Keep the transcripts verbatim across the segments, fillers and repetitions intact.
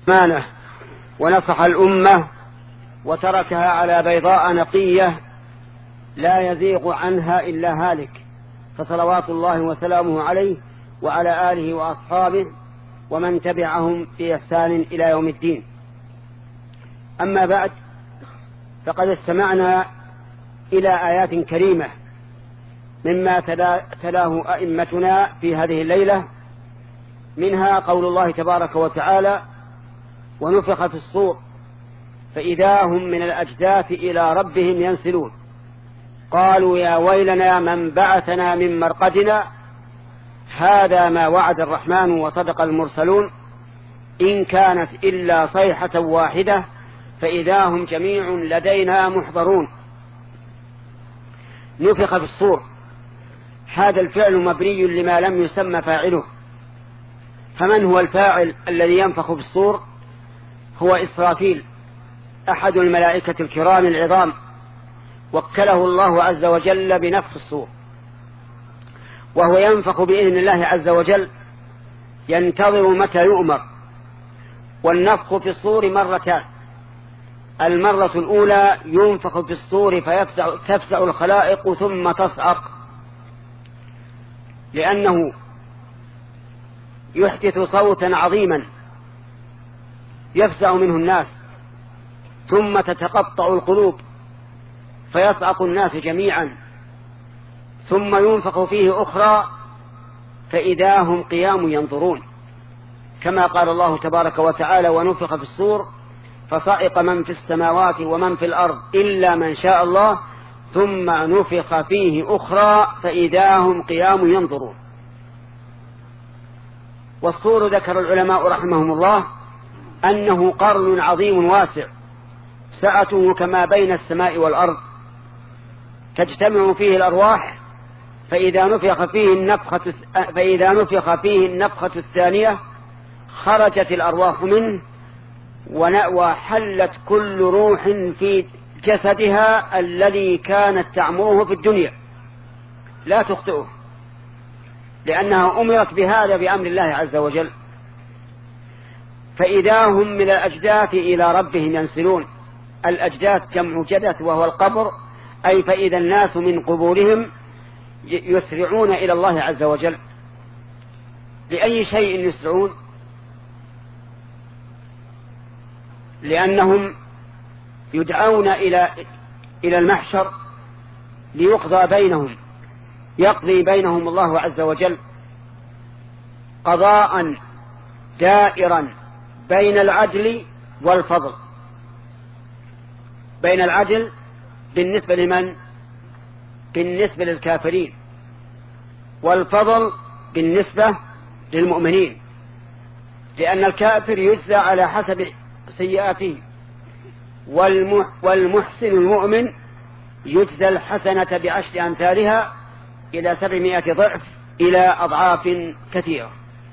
أمانة ونصح الأمة وتركها على بيضاء نقية لا يزيغ عنها إلا هالك، فصلوات الله وسلامه عليه وعلى آله وأصحابه ومن تبعهم بإحسان إلى يوم الدين. أما بعد، فقد استمعنا إلى آيات كريمة مما تلاه أئمتنا في هذه الليلة، منها قول الله تبارك وتعالى: ونفخ في الصور فإذا هم من الأجداث إلى ربهم ينسلون قالوا يا ويلنا من بعثنا من مرقدنا هذا ما وعد الرحمن وصدق المرسلون إن كانت إلا صيحة واحدة فإذا هم جميع لدينا محضرون. نفخ في الصور، هذا الفعل مبني لما لم يسمى فاعله، فمن هو الفاعل الذي ينفخ في الصور؟ هو إسرافيل أحد الملائكة الكرام العظام، وكله الله عز وجل بنفخ الصور، وهو ينفخ بإذن الله عز وجل، ينتظر متى يؤمر. والنفخ في الصور مرتان: المرة الأولى ينفخ في الصور فتفزع الخلائق ثم تصعق، لأنه يحدث صوتا عظيما يفزع منه الناس، ثم تتقطع القلوب فيصعق الناس جميعا، ثم ينفخ فيه أخرى فإذا هم قيام ينظرون، كما قال الله تبارك وتعالى: ونفخ في الصور فصعق من في السماوات ومن في الأرض إلا من شاء الله ثم نفخ فيه أخرى فإذا هم قيام ينظرون. والصور ذكر العلماء رحمهم الله أنه قرن عظيم واسع سعته كما بين السماء والأرض، تجتمع فيه الأرواح، فإذا نفخ فيه النفخة فإذا نفخ فيه النفخة الثانية خرجت الأرواح منه وحلت كل روح في جسدها الذي كانت تعمره في الدنيا لا تخطئه، لأنها أمرت بهذا بأمر الله عز وجل. فإذا هم من الأجداث إلى ربهم ينسلون. الأجداث جمع جدث وهو القبر، أي فإذا الناس من قبورهم يسرعون إلى الله عز وجل. لأي شيء يسرعون؟ لأنهم يدعون إلى إلى المحشر ليقضى بينهم، يقضي بينهم الله عز وجل قضاء دائرا بين العدل والفضل، بين العدل بالنسبة لمن؟ بالنسبة للكافرين، والفضل بالنسبة للمؤمنين، لأن الكافر يجزى على حسب سيئاته، والمحسن المؤمن يجزى الحسنة بعشر أمثالها إلى سبعمائة ضعف إلى أضعاف كثيرة.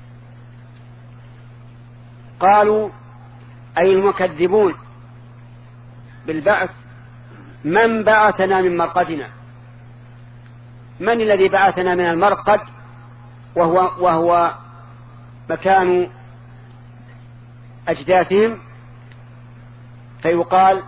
قالوا أي المكذبون بالبعث: من بعثنا من مرقدنا؟ من الذي بعثنا من المرقد؟ وهو, وهو مكان أجداثهم. فيقال: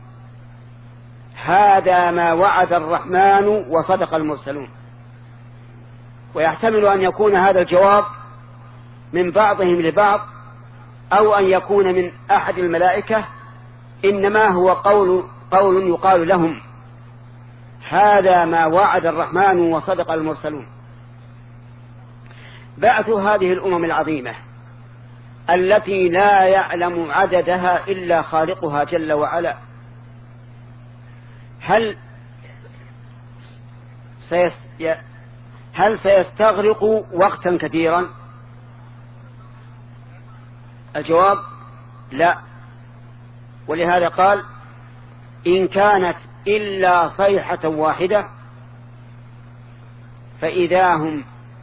هذا ما وعد الرحمن وصدق المرسلون. ويحتمل أن يكون هذا الجواب من بعضهم لبعض، أو أن يكون من أحد الملائكة، إنما هو قول, قول يقال لهم: هذا ما وعد الرحمن وصدق المرسلون. بعث هذه الأمم العظيمة التي لا يعلم عددها إلا خالقها جل وعلا، هل سيس هل سيستغرق وقتا كثيرا؟ الجواب: لا. ولهذا قال: إن كانت إلا صيحة واحدة فإذا هم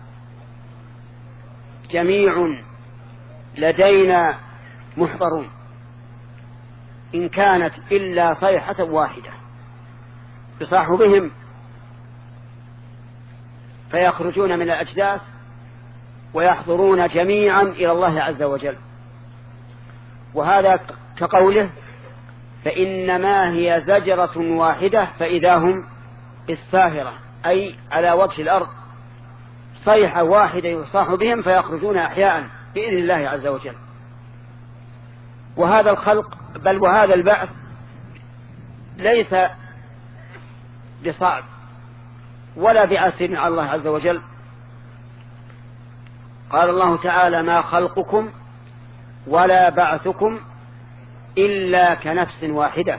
جميع لدينا محضرون. إن كانت إلا صيحة واحدة، يصاح بهم فيخرجون من الأجداث ويحضرون جميعا إلى الله عز وجل. وهذا كقوله فإنما هي زجرة واحدة فإذا هم بالساهرة، أي على وجه الأرض صيحة واحدة يصاح بهم فيخرجون أحياء بإذن الله عز وجل. وهذا الخلق بل وهذا البعث ليس بصعب ولا بعسير على الله عز وجل. قال الله تعالى ما خلقكم ولا بعثكم إلا كنفس واحدة.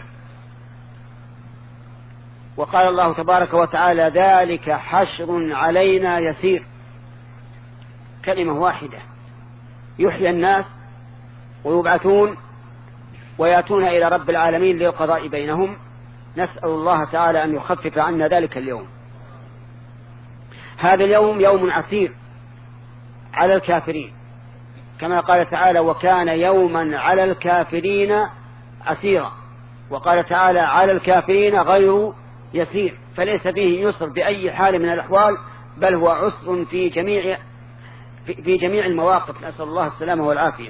وقال الله تبارك وتعالى ذلك حشر علينا يسير، كلمة واحدة يحيي الناس ويبعثون ويأتون إلى رب العالمين للقضاء بينهم. نسأل الله تعالى أن يخفف عنا ذلك اليوم. هذا اليوم يوم عسير على الكافرين، كما قال تعالى وكان يوما على الكافرين عسيرا، وقال تعالى على الكافرين غير يسير، فليس فيه يسر بأي حال من الأحوال، بل هو عسر في جميع في جميع المواقف، نسأل الله السلامة والعافية.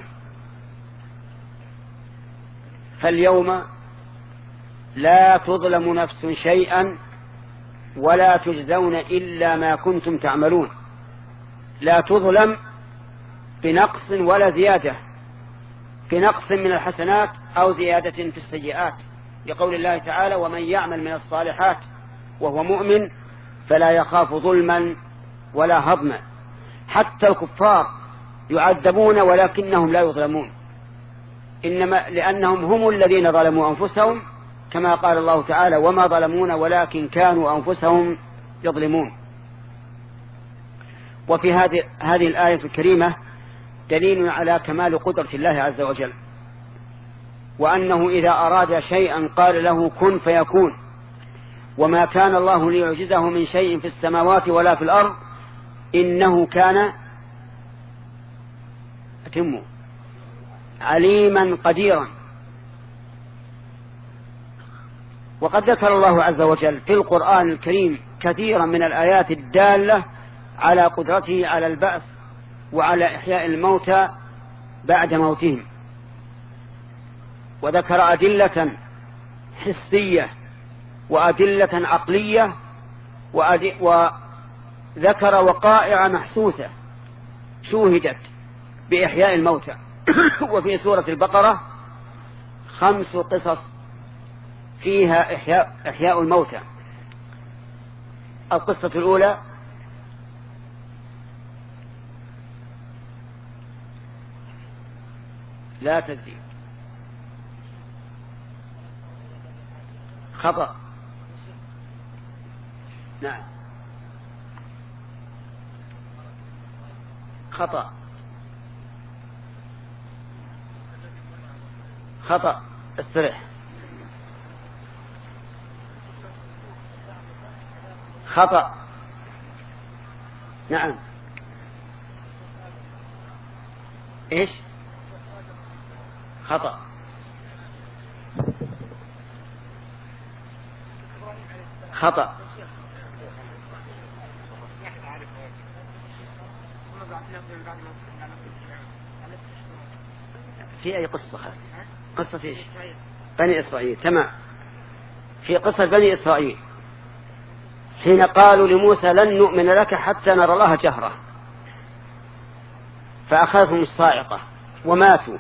فاليوم لا تظلم نفس شيئا ولا تجزون إلا ما كنتم تعملون. لا تظلم بنقص ولا زيادة، في نقص من الحسنات أو زيادة في السيئات، لقول الله تعالى ومن يعمل من الصالحات وهو مؤمن فلا يخاف ظلما ولا هضما. حتى الكفار يعذبون ولكنهم لا يظلمون، إنما لأنهم هم الذين ظلموا أنفسهم، كما قال الله تعالى وما ظلمون ولكن كانوا أنفسهم يظلمون. وفي هذه هذه الآية الكريمة دليل على كمال قدرة الله عز وجل، وأنه إذا أراد شيئا قال له كن فيكون، وما كان الله ليعجزه من شيء في السماوات ولا في الأرض إنه كان أتمه عليما قديرا. وقد ذكر الله عز وجل في القرآن الكريم كثيرا من الآيات الدالة على قدرته على البعث وعلى إحياء الموتى بعد موتهم، وذكر أدلة حسية وأدلة عقلية وذكر وقائع محسوسة شوهدت بإحياء الموتى. وفي سورة البقرة خمس قصص فيها إحياء, إحياء الموتى. القصة الأولى لا تكذب خطأ. نعم خطأ خطأ استرح. خطأ. نعم ايش خطأ. خطأ. في أي قصة هذه؟ قصة إيش؟ بني إسرائيل. تمام. في قصة بني إسرائيل حين قالوا لموسى لن نؤمن لك حتى نرى الله جهرة، فأخذهم الصاعقة وماتوا،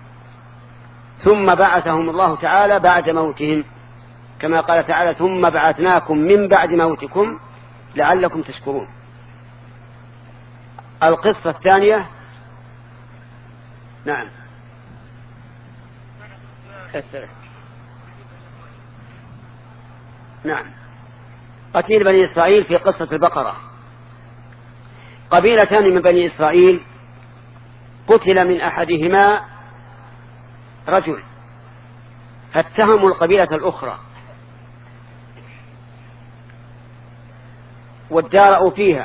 ثم بعثهم الله تعالى بعد موتهم، كما قال تعالى ثم بعثناكم من بعد موتكم لعلكم تشكرون. القصة الثانية نعم نعم قتيل بني إسرائيل في قصة البقرة. قبيلتان من بني إسرائيل قتل من أحدهما رجل، فاتهموا القبيلة الأخرى وادارأوا فيها،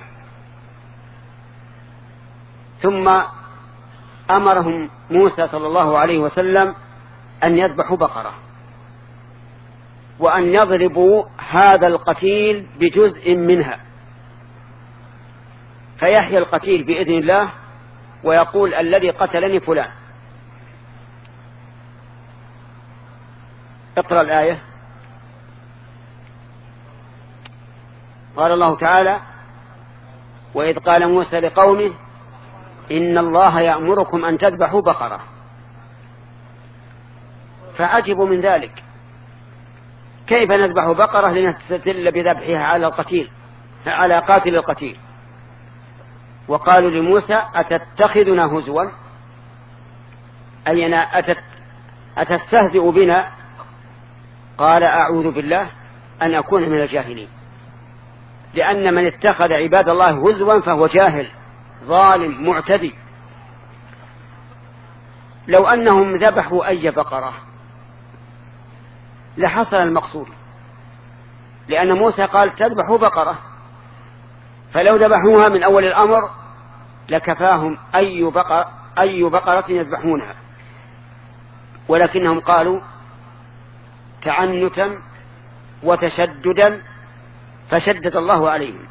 ثم أمرهم موسى صلى الله عليه وسلم أن يذبحوا بقرة وأن يضربوا هذا القتيل بجزء منها، فيحيى القتيل بإذن الله ويقول الذي قتلني فلان. اقرأ الآية. قال الله تعالى: وإذ قال موسى لقومه إن الله يأمركم أن تذبحوا بقرة، فعجبوا من ذلك، كيف نذبح بقرة لنستدل بذبحها على القتيل على قاتل القتيل؟ وقالوا لموسى: أتتخذنا هزوا، أي أتت أتستهزئ بنا؟ قال: أعوذ بالله أن أكون من الجاهلين، لأن من اتخذ عباد الله هزوا فهو جاهل ظالم معتدي. لو أنهم ذبحوا أي بقرة لحصل المقصود، لأن موسى قال تذبحوا بقرة، فلو ذبحوها من أول الأمر لكفاهم أي بقرة, أي بقرة يذبحونها، ولكنهم قالوا تعنتا وتشددا فشدد الله عليهم.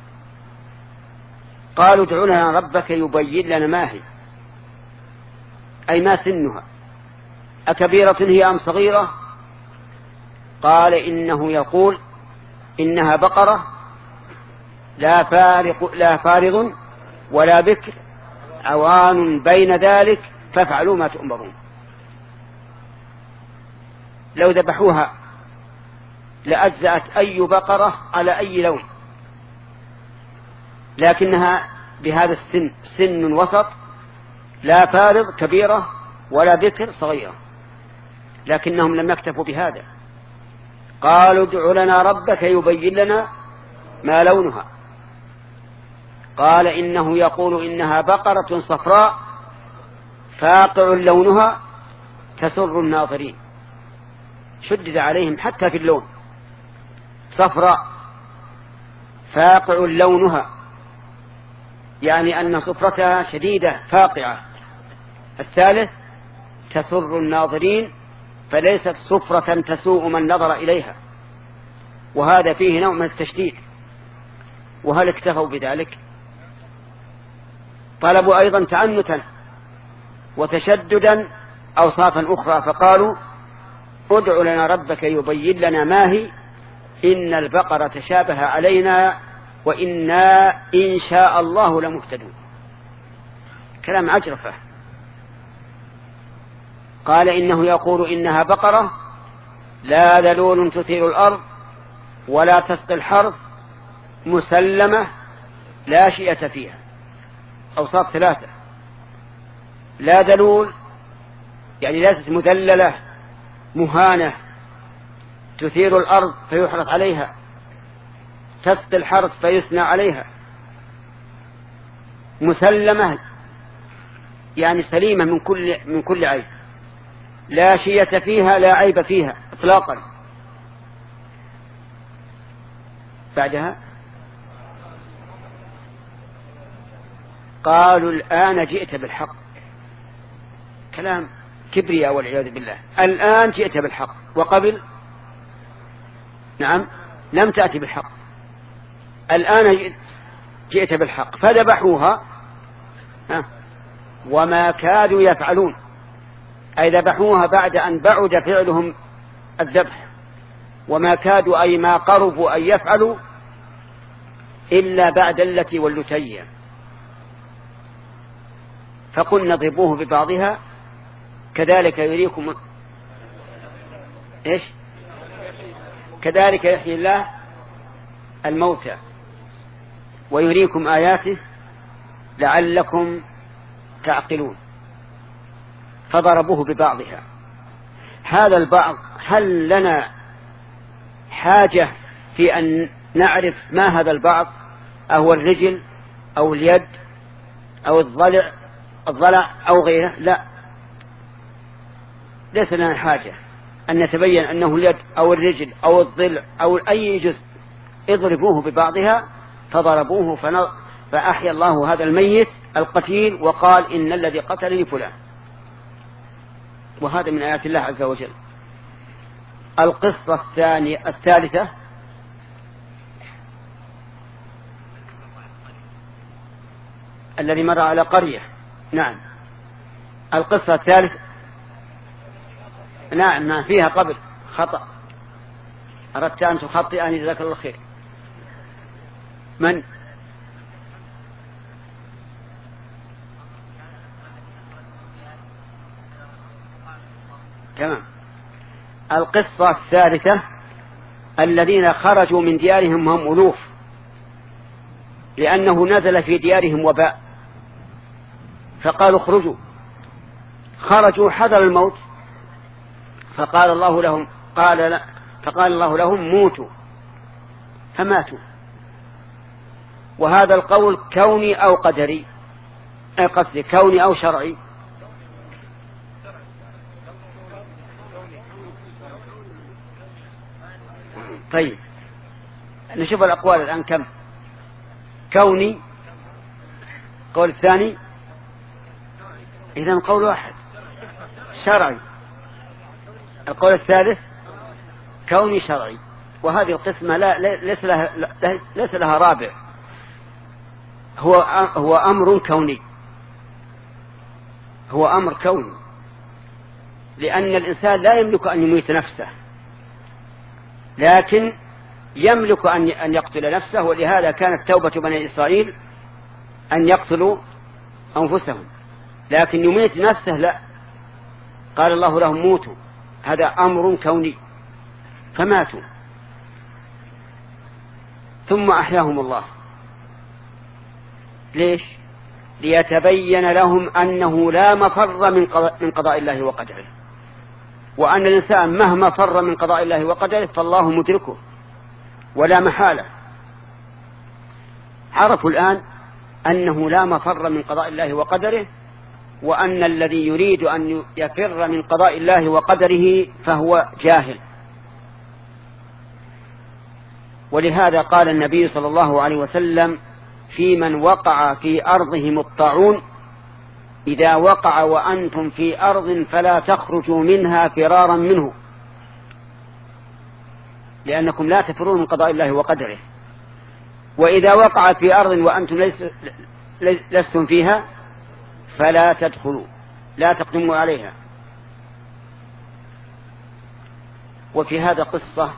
قالوا ادع لنا ربك يبين لنا ما هي، أي ما سنها، أكبيرة هي أم صغيرة؟ قال إنه يقول إنها بقرة لا فارق لا فارض ولا بكر عوان بين ذلك فافعلوا ما تؤمرون. لو ذبحوها لأجزأت أي بقرة على أي لون، لكنها بهذا السن سن وسط، لا فارض كبيرة ولا بكر صغيرة، لكنهم لم يكتفوا بهذا، قالوا ادع لنا ربك يبين لنا ما لونها. قال إنه يقول إنها بقرة صفراء فاقع لونها تسر الناظرين. شدد عليهم حتى في اللون، صفراء فاقع لونها، يعني أن صفرتها شديدة فاقعة. الثالث تسر الناظرين، فليست صفرة تسوء من نظر إليها، وهذا فيه نوع من التشديد. وهل اكتفوا بذلك؟ طلبوا أيضا تعنتا وتشددا أوصافا أخرى، فقالوا ادع لنا ربك يبين لنا ما هي إن البقرة تشابه علينا وإنا إن شاء الله لمهتدون. كلام عجرفة. قال إنه يقول إنها بقرة لا ذلول تثير الأرض ولا تسقي الحرث مسلمة لا شيئة فيها. أوصاف ثلاثة: لا ذلول يعني ليست مذللة مهانة تثير الأرض فيحرث عليها، تسقي الحرث فيثنى عليها، مسلمة يعني سليمة من كل من كل عيب، لا شيئة فيها لا عيب فيها إطلاقا. بعدها قالوا الآن جئت بالحق. كلام كبرياء والعياذ بالله. الآن جئت بالحق، وقبل نعم لم تأتي بالحق. الآن جئت بالحق. فذبحوها وما كادوا يفعلون، أي ذبحوها بعد أن بعد فعلهم الذبح، وما كادوا أي ما قربوا أن يفعلوا إلا بعد التي واللتية. فقلنا اضربوه ببعضها كذلك يريكم إيش كذلك يحيي الله الموتى ويريكم آياته لعلكم تعقلون. فضربوه ببعضها. هذا البعض هل لنا حاجة في أن نعرف ما هذا البعض؟ أهو الرجل أو اليد أو الضلع الضلع أو غيره؟ لا، ليس لنا حاجة أن نتبين أنه اليد أو الرجل أو الضلع أو أي جزء. اضربوه ببعضها. فضربوه فأحيا الله هذا الميت القتيل وقال إن الذي قتلني فلان. وهذا من آيات الله عز وجل. القصة الثانية الثالثة الذي مر على قرية. نعم. القصة الثالثة نعم فيها قبل خطأ. أردت أن تخطئني جزاك الله خير. من؟ تمام. القصة الثالثة الذين خرجوا من ديارهم هم ألوف لأنه نزل في ديارهم وباء فقالوا اخرجوا، خرجوا حذر الموت فقال الله لهم قال لا فقال الله لهم موتوا فماتوا. وهذا القول كوني أو قدري، قصدي كوني أو شرعي؟ طيب نشوف الأقوال الآن كم. كوني قول الثاني، إذن قول واحد شرعي. القول الثالث كوني شرعي. وهذه القسمة لا ليس لها, ليس لها رابع، هو هو أمر كوني، هو أمر كوني، لأن الإنسان لا يملك أن يميت نفسه لكن يملك أن يقتل نفسه. ولهذا كانت توبة بني إسرائيل أن يقتلوا أنفسهم، لكن يميت نفسه لا. قال الله لهم موتوا، هذا أمر كوني فماتوا ثم أحياهم الله. ليش؟ ليتبين لهم أنه لا مفر من قضاء الله وقدره، وأن الإنسان مهما فر من قضاء الله وقدره فالله مدركه ولا محالة. عرفوا الآن أنه لا مفر من قضاء الله وقدره، وأن الذي يريد أن يفر من قضاء الله وقدره فهو جاهل. ولهذا قال النبي صلى الله عليه وسلم في من وقع في أرضهم الطاعون: إذا وقع وأنتم في أرض فلا تخرجوا منها فرارا منه، لأنكم لا تفرون من قضاء الله وقدره. وإذا وقع في أرض وأنتم لستم فيها فلا تدخلوا، لا تقدموا عليها. وفي هذا قصة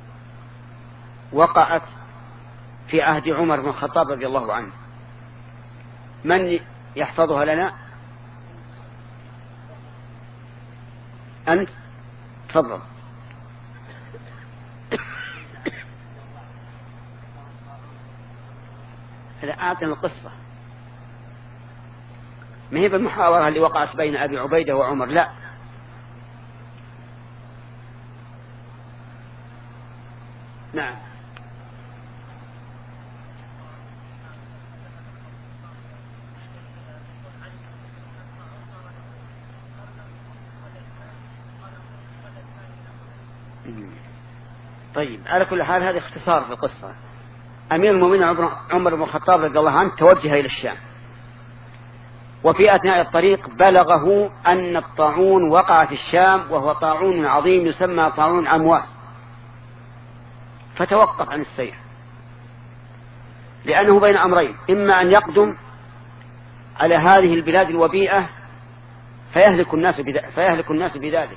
وقعت في عهد عمر بن الخطاب رضي الله عنه. من يحفظها لنا؟ أنت تفضل. لا، أعطنا القصة، ما هي بالمحاورة اللي وقعت بين أبي عبيدة وعمر، لا. نعم. طيب، على كل حال هذا اختصار في القصة. أمير المؤمنين عمر بن الخطاب رضي الله عنه توجه إلى الشام، وفي أثناء الطريق بلغه أن الطاعون وقع في الشام، وهو طاعون عظيم يسمى طاعون أمواس، فتوقف عن السير لأنه بين أمرين: إما أن يقدم على هذه البلاد الوبيئة فيهلك الناس فيهلك الناس بذلك،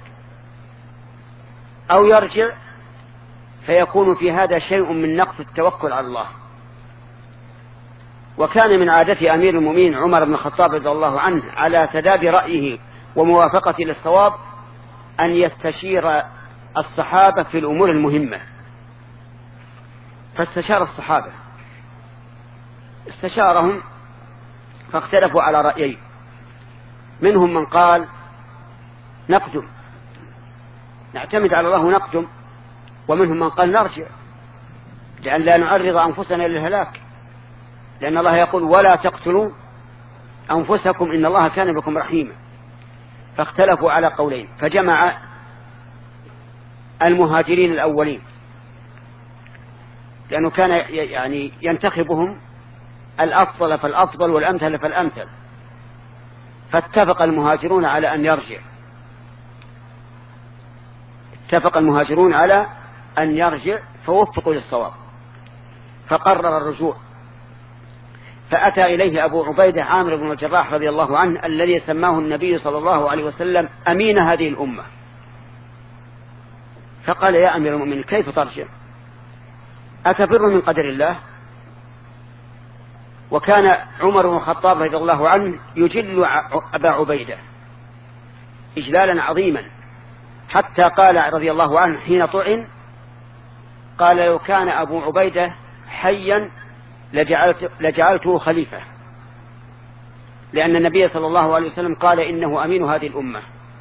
أو يرجع فيكون في هذا شيء من نقص التوكل على الله. وكان من عادة أمير المؤمنين عمر بن الخطاب رضي الله عنه على سداد رأيه وموافقته للصواب أن يستشير الصحابة في الأمور المهمة. فاستشار الصحابة، استشارهم فاختلفوا على رأيين. منهم من قال نقدم، نعتمد على الله ونقدم، ومنهم من قال نرجع لأن لا نعرض أنفسنا للهلاك، لأن الله يقول ولا تقتلوا أنفسكم إن الله كان بكم رحيما. فاختلفوا على قولين، فجمع المهاجرين الأولين لأنه كان يعني ينتخبهم الأفضل فالأفضل والأمثل فالأمثل، فاتفق المهاجرون على أن يرجع اتفق المهاجرون على أن يرجع فوفقوا للصواب، فقرر الرجوع. فأتى إليه أبو عبيدة عامر بن الجراح رضي الله عنه الذي سماه النبي صلى الله عليه وسلم أمين هذه الأمة، فقال يا أمير المؤمنين كيف ترجع؟ أتفر من قدر الله؟ وكان عمر بن الخطاب رضي الله عنه يجل أبا عبيدة إجلالا عظيما، حتى قال رضي الله عنه حين طعن قال لو كان أبو عبيدة حيا لجعلت لجعلته خليفة، لأن النبي صلى الله عليه وسلم قال إنه أمين هذه الأمة.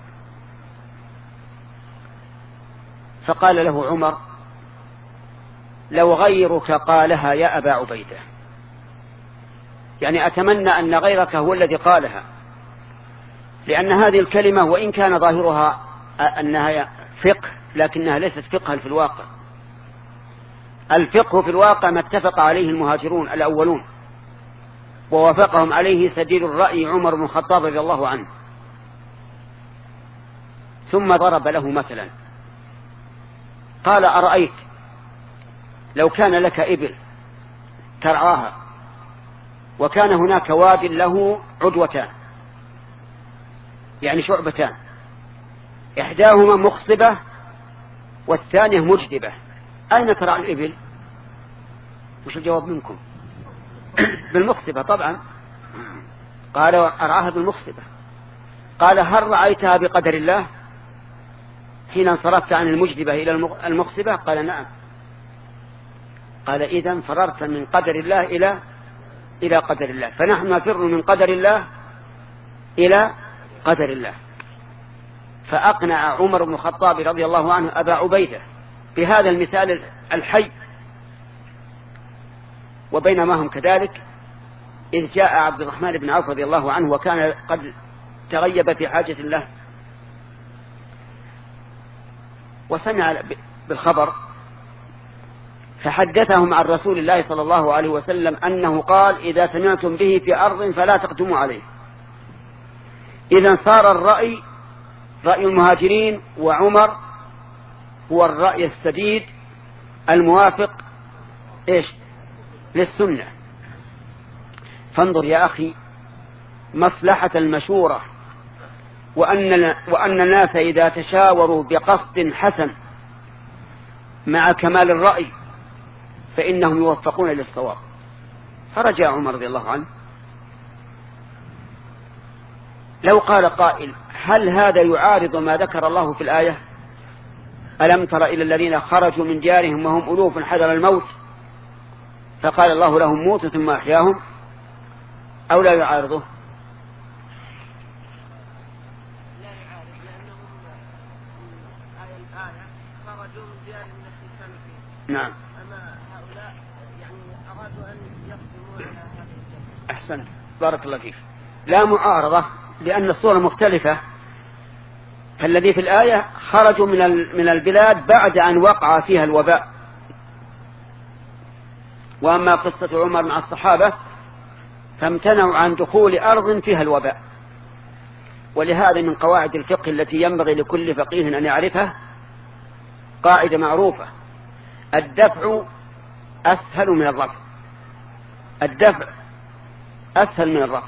فقال له عمر لو غيرك قالها يا أبا عبيدة، يعني أتمنى أن غيرك هو الذي قالها، لأن هذه الكلمة وإن كان ظاهرها أنها فقه لكنها ليست فقها في الواقع. الفقه في الواقع ما اتفق عليه المهاجرون الأولون ووافقهم عليه سديد الرأي عمر بن الخطاب رضي الله عنه. ثم ضرب له مثلا قال أرأيت لو كان لك إبل ترعاها وكان هناك واد له عدوتان، يعني شعبتان، إحداهما مخصبة والثانية مجدبة، أين ترعى الإبل؟ وش الجواب منكم؟ بالمخصبة طبعا. قال أرعاها بالمخصبة. قال هل رأيتها بقدر الله حين انصرفت عن المجدبة إلى المخصبة؟ قال نعم. قال إذن فررت من قدر الله إلى إلى قدر الله، فنحن نفر من قدر الله إلى قدر الله. فأقنع عمر بن الخطاب رضي الله عنه أبا عبيدة بهذا المثال الحي. وبينما هم كذلك إذ جاء عبد الرحمن بن عوف رضي الله عنه وكان قد تغيب في حاجة الله وسمع بالخبر، فحدثهم عن رسول الله صلى الله عليه وسلم أنه قال إذا سمعتم به في أرض فلا تقدموا عليه. إذن صار الرأي رأي المهاجرين وعمر هو الرأي السديد الموافق إيش للسنة. فانظر يا أخي مصلحة المشورة، وأن, وأن الناس إذا تشاوروا بقصد حسن مع كمال الرأي فإنهم يوفقون للصواب. فرجع عمر رضي الله عنه. لو قال قائل هل هذا يعارض ما ذكر الله في الآية ألم تر إلى الذين خرجوا من ديارهم وهم ألوف حذر الموت فقال الله لهم موتوا ثم أحياهم، أو لا يعارضه؟ لا يعارض، لأنهم آية الآية خرجوا من ديار التي كانوا فيها. نعم. أما هؤلاء يعني أرادوا أن يقدموا على هذه الجنة. أحسنت بارك الله فيك. لا معارضة لأن الصورة مختلفة. فالذي في الآية خرجوا من من البلاد بعد أن وقع فيها الوباء، وأما قصة عمر مع الصحابة فامتنعوا عن دخول أرض فيها الوباء. ولهذا من قواعد الفقه التي ينبغي لكل فقيه أن يعرفها قاعدة معروفة: الدفع أسهل من الرفع. الدفع أسهل من الرفع.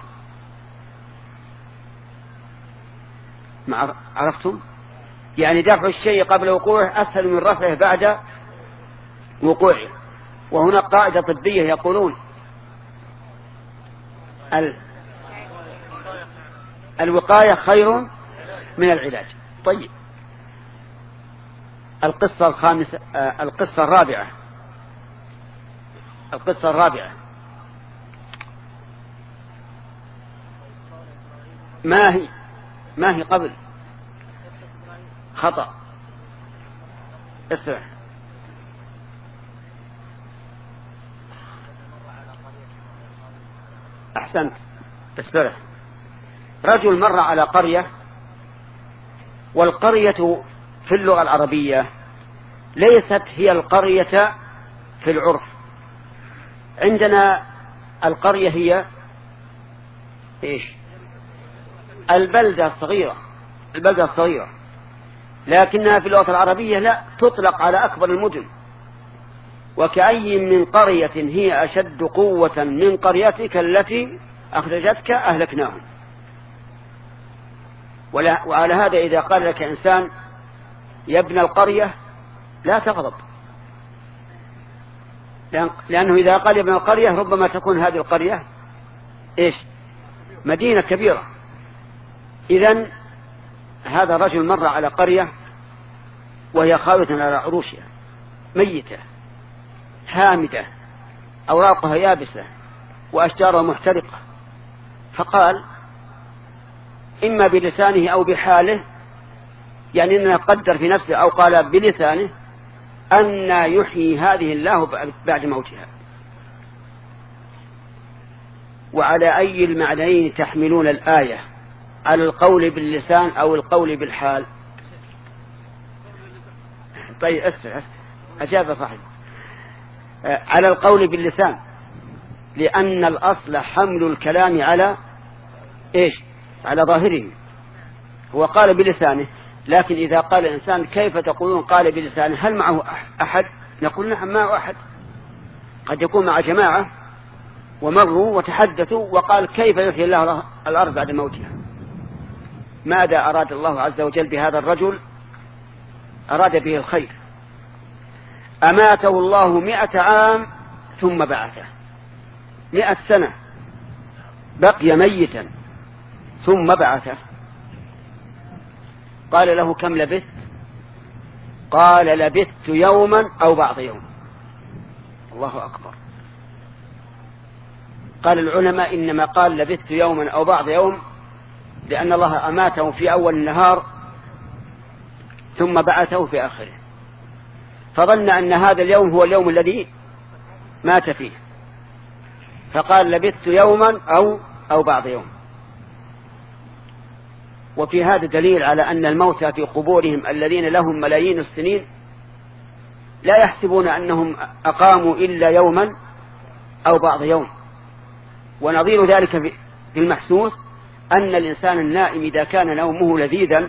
عرفتم؟ يعني دفع الشيء قبل وقوعه أسهل من رفعه بعد وقوعه. وهنا قاعدة طبية يقولون ال... الوقاية خير من العلاج. طيب، القصة الخامسة آه القصة الرابعة القصة الرابعة ما هي ما هي قبل خطأ اسمع. أحسنت اسمع. رجل مر على قرية، والقرية في اللغة العربية ليست هي القرية في العرف. عندنا القرية هي إيش؟ البلدة الصغيرة البلدة الصغيرة لكنها في اللغة العربية لا تطلق على أكبر المدن. وكأي من قرية هي أشد قوة من قريتك التي أخرجتك أهلكناهم. وعلى هذا إذا قال لك إنسان يا ابن القرية لا تغضب، لأنه إذا قال من القرية ربما تكون هذه القرية إيش؟ مدينة كبيرة. إذن هذا الرجل مر على قرية وهي خاوية على عروشها ميتة هامدة أوراقها يابسة وأشجارها محترقة، فقال إما بلسانه أو بحاله، يعني إنه قدر في نفسه أو قال بلسانه أن يحيي هذه الله بعد موتها. وعلى أي المعنيين تحملون الآية؟ على القول باللسان أو القول بالحال؟ طيب أسف أجاب صحيح، على القول باللسان، لأن الأصل حمل الكلام على إيش؟ على ظاهره. هو قال بلسانه، لكن إذا قال الإنسان كيف تقولون قال بلسانه، هل معه أحد؟ نقول نعم معه أحد، قد يكون مع جماعة ومروا وتحدثوا وقال كيف يحيي الله الأرض بعد موتها. ماذا أراد الله عز وجل بهذا الرجل؟ أراد به الخير. أماته الله مئة عام ثم بعثه، مئة سنة بقي ميتا ثم بعثه. قال له كم لبثت؟ قال لبثت يوما أو بعض يوم. الله أكبر. قال العلماء إنما قال لبثت يوما أو بعض يوم لأن الله أماته في أول النهار ثم بعثه في آخره، فظن أن هذا اليوم هو اليوم الذي مات فيه، فقال لبثت يوما أو أو بعض يوم. وفي هذا دليل على أن الموتى في قبورهم الذين لهم ملايين السنين لا يحسبون أنهم أقاموا إلا يوما أو بعض يوم. ونظير ذلك في المحسوس أن الإنسان النائم إذا كان نومه لذيذا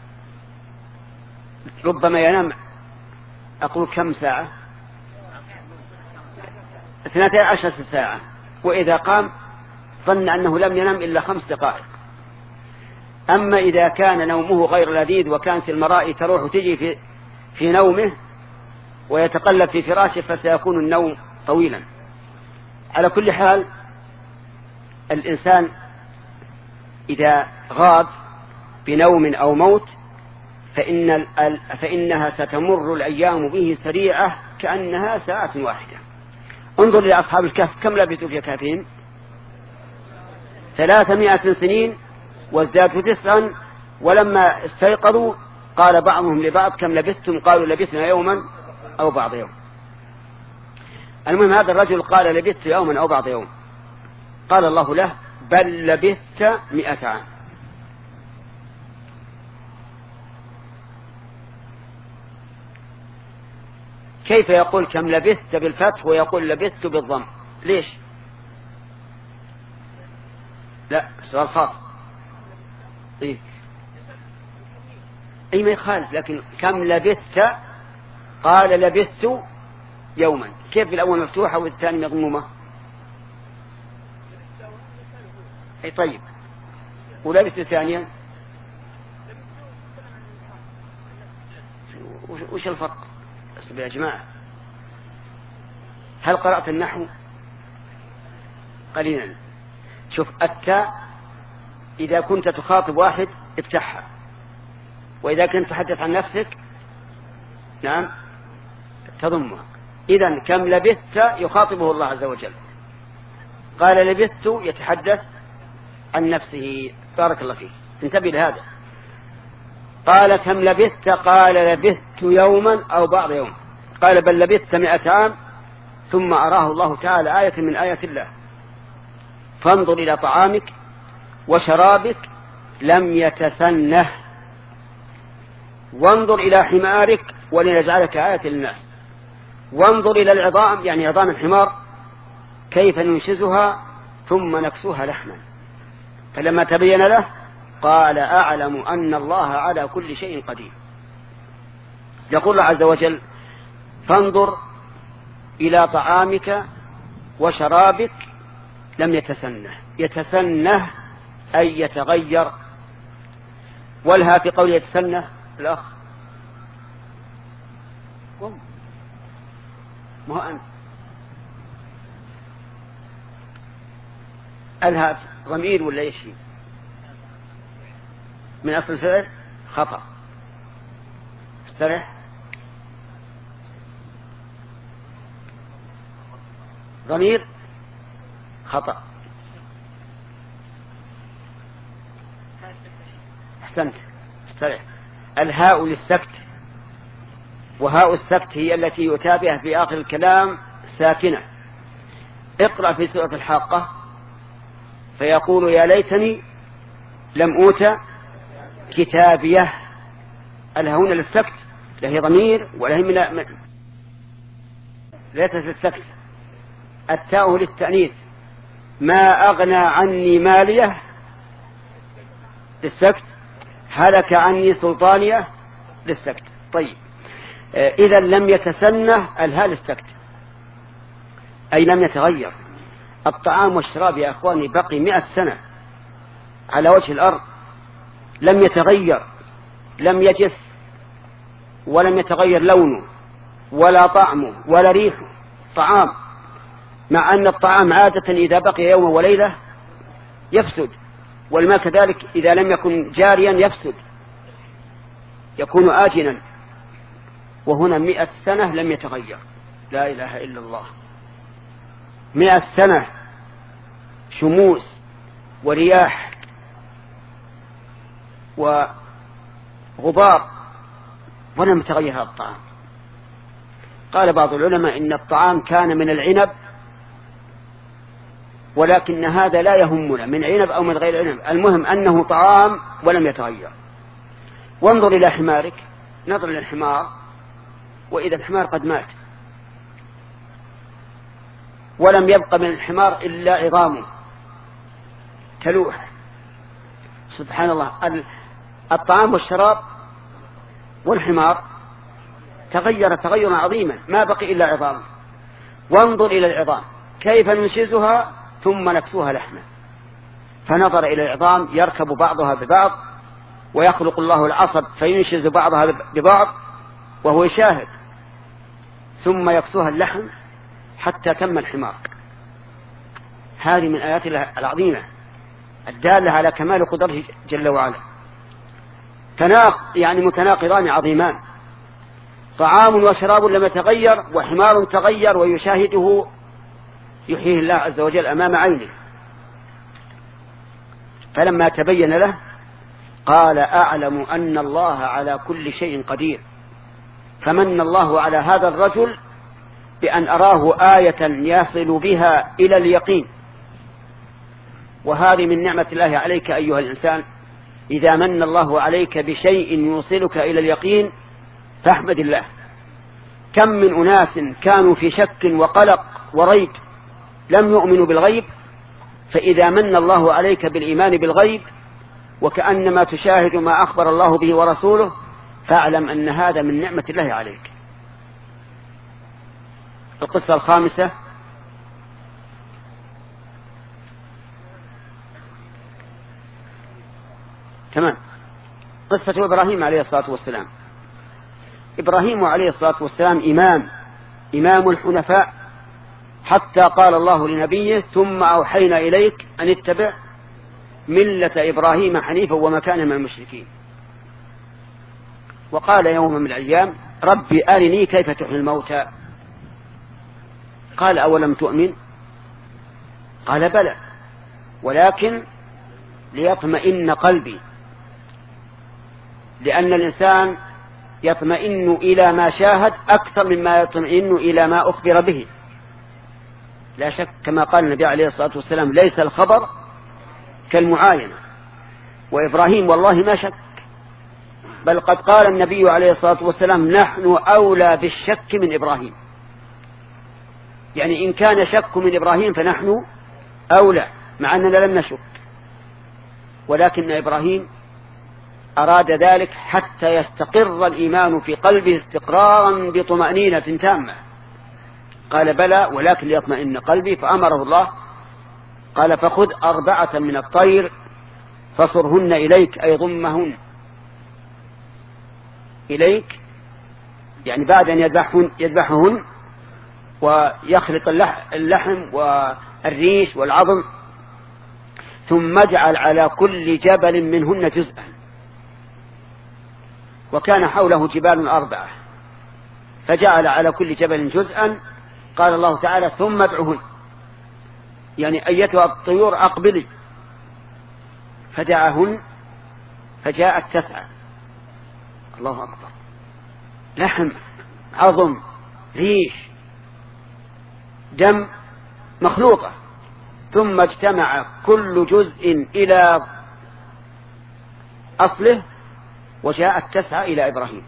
ربما ينام أقول كم ساعة؟ اثنتي عشرة ساعة، وإذا قام ظن أنه لم ينام إلا خمس دقائق. أما إذا كان نومه غير لذيذ وكانت المرائي تروح وتجي في, في نومه ويتقلب في فراشه فسيكون النوم طويلا. على كل حال الإنسان إذا غاب بنوم أو موت فإن فإنها ستمر الأيام به سريعة كأنها ساعة واحدة. انظر لأصحاب الكهف كم لبثوا في كهفهم؟ ثلاثمائة سنين وازدادوا تسعا، ولما استيقظوا قال بعضهم لبعض كم لبثتم؟ قالوا لبثنا يوما أو بعض يوم. المهم هذا الرجل قال لبثت يوما أو بعض يوم، قال الله له بل لبثت مئة عام. كيف يقول كم لبثت بالفتح ويقول لبثت بالضم؟ ليش؟ لا سؤال خاص. إيه؟ أي ما يخالف، لكن كم لبثت قال لبثت يوما، كيف الأول مفتوحة والثاني مضمومة؟ أي طيب، ولبثت ثانيا وش الفرق؟ بس يا جماعة هل قرأت النحو؟ قليلا. شوف التاء إذا كنت تخاطب واحد افتحها، وإذا كنت تحدث عن نفسك نعم تضمها. إذن كم لبثت يخاطبه الله عز وجل، قال لبثت يتحدث عن نفسه. بارك الله فيه، انتبه لهذا. قال كم لبثت؟ قال لبثت يوما أو بعض يوم. قال بل لبثت مئة عام. ثم أراه الله تعالى آية من آيات الله، فانظر إلى طعامك وشرابك لم يتسنه، وانظر إلى حمارك ولنجعلك آية للناس، وانظر إلى العظام يعني عظام الحمار كيف ننشزها ثم نكسوها لحما. فلما تبين له قال أعلم أن الله على كل شيء قدير. يقول الله عز وجل فانظر إلى طعامك وشرابك لم يتسنه. يتسنه أي يتغير. ولها في قول يتسنه الأخ ما هو أنت. ألها ضمير ولا إيش من أصل الفعل؟ خطأ. استرح. ضمير خطأ. أحسنت. استرح. الهاء للسكت، وهاء السكت هي التي يتابعها في آخر الكلام ساكنة. اقرأ في سورة الحاقة فيقول يا ليتني لم أوت كتابيه. الهاء للسكت لا هي ضمير ولا هي من ليست للسكت. التاء للتأنيث. ما أغنى عني ماليه للسكت. هلك عني سلطانيه للسكت. طيب إذا لم يتسنه الهاء للسكت أي لم يتغير. الطعام والشراب يا أخواني بقي مئة سنة على وجه الأرض لم يتغير، لم يجف ولم يتغير لونه ولا طعمه ولا ريحه. طعام، مع أن الطعام عادة إذا بقي يوم وليلة يفسد، والماء كذلك إذا لم يكن جاريا يفسد يكون آجنا، وهنا مئة سنة لم يتغير. لا إله إلا الله. مئة سنة شموس ورياح وغبار ولم يتغير هذا الطعام. قال بعض العلماء إن الطعام كان من العنب، ولكن هذا لا يهمنا من عنب أو من غير عنب، المهم أنه طعام ولم يتغير. وانظر إلى حمارك، نظر إلى الحمار وإذا الحمار قد مات ولم يبق من الحمار إلا عظامه تلوح. سبحان الله. الطعام والشراب والحمار تغير تغيرا عظيما ما بقي إلا عظام. وانظر إلى العظام كيف ننشزها ثم نكسوها لحما. فنظر إلى العظام يركب بعضها ببعض ويخلق الله العصب فينشز بعضها ببعض وهو يشاهد، ثم يكسوها اللحم حتى تم الحمار. هذه من آيات الله العظيمة الدالة على كمال قدرته جل وعلا. تناق يعني متناقضان عظيمان، طعام وشراب لم يتغير وحمار تغير ويشاهده يحييه الله عز وجل أمام عينه. فلما تبين له قال أعلم أن الله على كل شيء قدير. فمن الله على هذا الرجل بأن أراه آية يصل بها إلى اليقين، وهذه من نعمة الله عليك أيها الإنسان. إذا من الله عليك بشيء يوصلك إلى اليقين فاحمد الله. كم من أناس كانوا في شك وقلق وريب لم يؤمنوا بالغيب، فإذا من الله عليك بالإيمان بالغيب وكأنما تشاهد ما أخبر الله به ورسوله فاعلم أن هذا من نعمة الله عليك. القصة الخامسة تمام قصة إبراهيم عليه الصلاة والسلام. إبراهيم عليه الصلاة والسلام إمام إمام الحنفاء، حتى قال الله لنبيه ثم أوحينا إليك أن اتبع ملة إبراهيم حنيفا وما كان من المشركين. وقال يوم من الأيام ربي أرني كيف تحيي الموتى. قال أولم تؤمن؟ قال بلى ولكن ليطمئن قلبي، لأن الإنسان يطمئن إلى ما شاهد أكثر مما يطمئن إلى ما أخبر به. لا شك كما قال النبي عليه الصلاة والسلام ليس الخبر كالمعاينة، وإبراهيم والله ما شك، بل قد قال النبي عليه الصلاة والسلام نحن أولى بالشك من إبراهيم. يعني إن كان شك من إبراهيم فنحن أولى، مع أننا لم نشك، ولكن إبراهيم أراد ذلك حتى يستقر الإيمان في قلبه استقرارا بطمأنينة تامة. قال بلى ولكن ليطمئن قلبي، فأمره الله قال فخذ أربعة من الطير فصرهن إليك، أي ضمهن إليك، يعني بعد أن يذبحهن, يذبحهن ويخلط اللحم والريش والعظم، ثم اجعل على كل جبل منهن جزءا. وكان حوله جبال أربعة فجعل على كل جبل جزءا. قال الله تعالى ثم ادعهن، يعني أيتها الطيور أقبلي، فدعهن فجاءت تسعى. الله أكبر، لحم، عظم، ريش، دم، مخلوقة. ثم اجتمع كل جزء إلى أصله وجاءت تسعى إلى إبراهيم.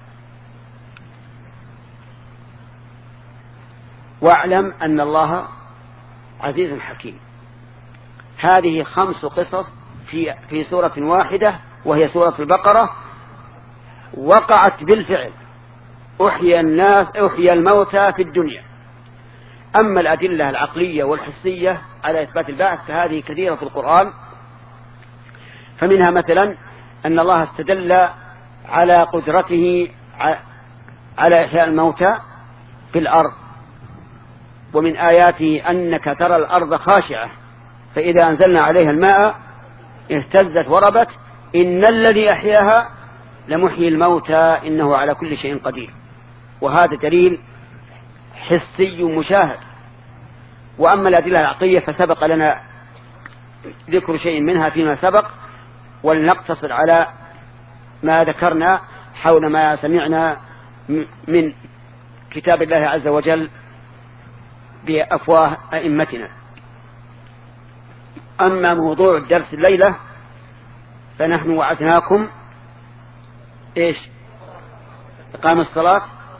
واعلم أن الله عزيز حكيم. هذه خمس قصص في في سورة واحدة وهي سورة البقرة، وقعت بالفعل. أحيى الناس أحيى الموتى في الدنيا. أما الأدلة العقلية والحسية على إثبات البعث فهذه كثيرة في القرآن. فمنها مثلا أن الله استدل على قدرته على إحياء الموتى في الأرض. ومن آياته أنك ترى الأرض خاشعة فإذا أنزلنا عليها الماء اهتزت وربت إن الذي أحياها لمحيي الموتى إنه على كل شيء قدير. وهذا دليل حسي مشاهد. وأما الأدلة العقلية فسبق لنا ذكر شيء منها فيما سبق، ولنقتصر على ما ذكرنا حول ما سمعنا من كتاب الله عز وجل بأفواه أئمتنا. أما موضوع الدرس الليلة فنحن وعدناكم إيش؟ إقام الصلاة،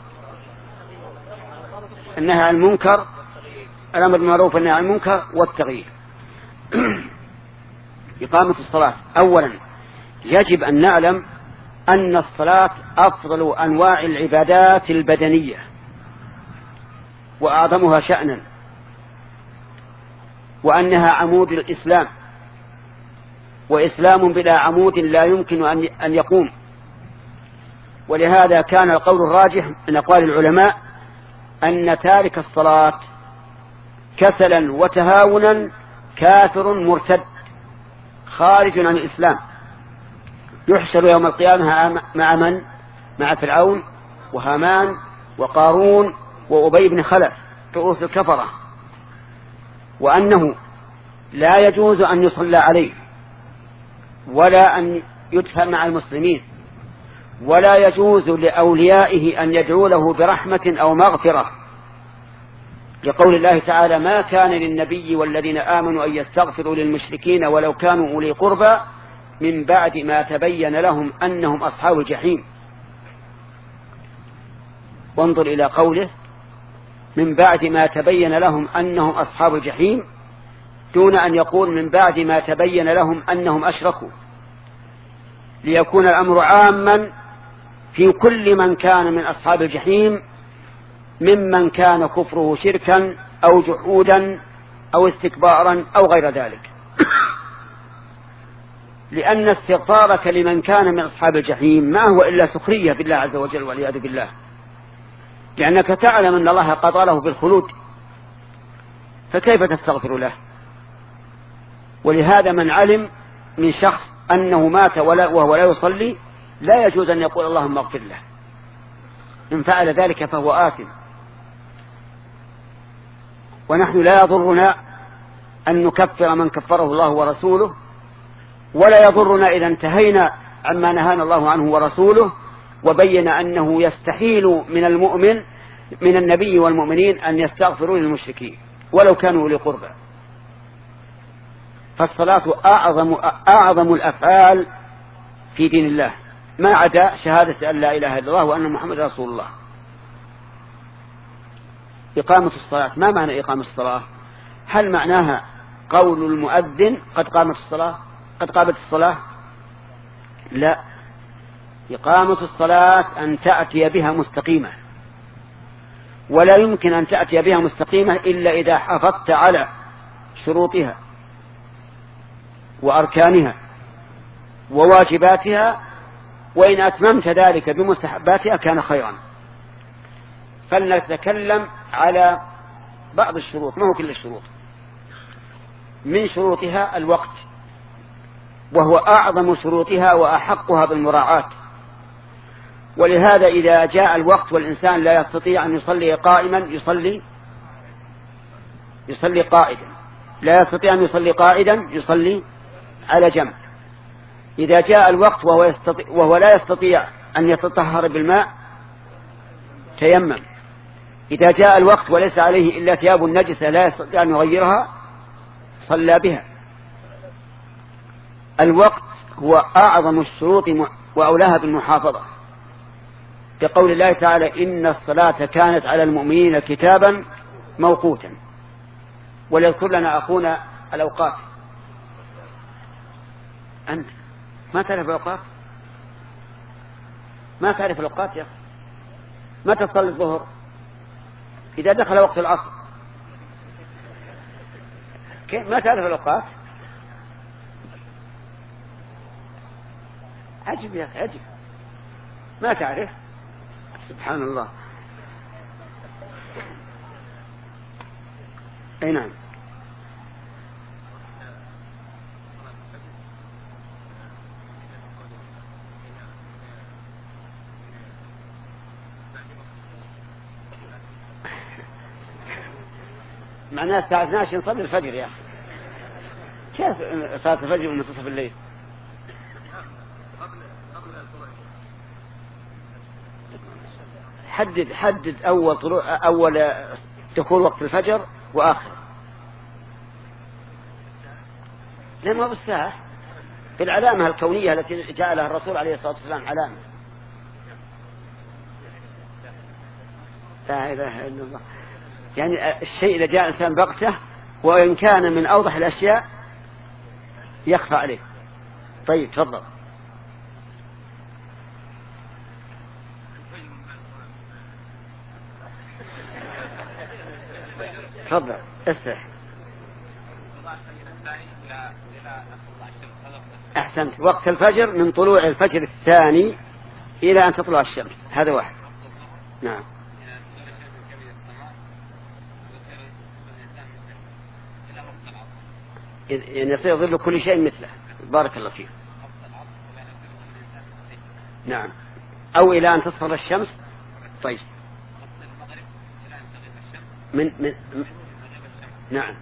النهي عن المنكر، الأمر بالمعروف والنهي عن المنكر، والتغيير. إقامة الصلاة. أولا يجب أن نعلم أن الصلاة أفضل أنواع العبادات البدنية وأعظمها شأنا، وأنها عمود الإسلام، وإسلام بلا عمود لا يمكن أن يقوم. ولهذا كان القول الراجح من أقوال العلماء أن تارك الصلاة كسلا وتهاونا كافر مرتد خارج عن الإسلام، يحشر يوم القيامة مع من؟ مع فرعون وهامان وقارون وأبي بن خلف رؤوس الكفرة. وأنه لا يجوز أن يصلى عليه ولا أن يدفن مع المسلمين، ولا يجوز لأوليائه أن يدعوا له برحمة أو مغفرة، لقول الله تعالى ما كان للنبي والذين آمنوا أن يستغفروا للمشركين ولو كانوا أولي قربى من بعد ما تبين لهم أنهم أصحاب الجحيم. وانظر إلى قوله من بعد ما تبين لهم أنهم أصحاب الجحيم دون أن يقول من بعد ما تبين لهم أنهم أشركوا، ليكون الأمر عاما في كل من كان من أصحاب الجحيم ممن كان كفره شركا أو جحودا أو استكبارا أو غير ذلك. لأن استغفارك لمن كان من أصحاب الجحيم ما هو إلا سخرية بالله عز وجل والعياذ بالله، لأنك تعلم أن الله قضى له بالخلود، فكيف تستغفر له؟ ولهذا من علم من شخص أنه مات وهو لا يصلي لا يجوز أن يقول اللهم اغفر له، إن فعل ذلك فهو آثم. ونحن لا يضرنا أن نكفر من كفره الله ورسوله، ولا يضرنا إذا انتهينا عما نهانا الله عنه ورسوله وبين أنه يستحيل من المؤمن من النبي والمؤمنين أن يستغفروا للمشركين ولو كانوا أولي قربى. فالصلاة أعظم, أعظم الأفعال في دين الله ما عدا شهادة أن لا إله إلا الله وأن محمد رسول الله. إقامة الصلاة، ما معنى إقامة الصلاة؟ هل معناها قول المؤذن قد قامت الصلاة قد قامت الصلاة؟ لا، إقامة الصلاة أن تأتي بها مستقيمة، ولا يمكن أن تأتي بها مستقيمة إلا إذا حافظت على شروطها وأركانها وواجباتها، وإن أتممت ذلك بمستحباتها كان خيرا. فلنتكلم على بعض الشروط، ما هو كل الشروط. من شروطها الوقت، وهو أعظم شروطها وأحقها بالمراعاة. ولهذا إذا جاء الوقت والإنسان لا يستطيع أن يصلي قائما يصلي يصلي قائدا، لا يستطيع أن يصلي قائدا يصلي على جنب. إذا جاء الوقت وهو, يستطيع وهو لا يستطيع أن يتطهر بالماء تيمم. إذا جاء الوقت وليس عليه إلا ثياب النجسة لا يستطيع أن يغيرها صلى بها. الوقت هو أعظم الشروط وأولاها بالمحافظة، كقول الله تعالى إن الصلاة كانت على المؤمنين كتابا موقوتا. وليذكر لنا أخونا الأوقات. أنت ما تعرف الأوقات؟ ما تعرف الأوقات يا أخي؟ متى تصلي الظهر؟ إذا دخل وقت العصر. كيف ما تعرف الأوقات؟ عجب يا أخي عجب، ما تعرف؟ سبحان الله. أي نعم. معناه الساعة اثنتي عشرة نصلي الفجر يا أخي. كيف صلاة الفجر ومنتصف الليل؟ حدد حدد أول طلوع أول دخول وقت الفجر وآخر. لا ما بالساعة، بالعلامة الكونية التي جعلها الرسول عليه الصلاة والسلام علامة. لا إله إلا الله. يعني الشيء إذا جاء إنسان بغته وإن كان من أوضح الأشياء يخفى عليه. طيب تفضل. تفضل اسرح. أحسنت. وقت الفجر من طلوع الفجر الثاني إلى أن تطلع الشمس، هذا واحد. نعم. يعني يصير ظل كل شيء مثله. بارك الله فيك. نعم. أو إلى أن تصفر الشمس. طيب. من من نعم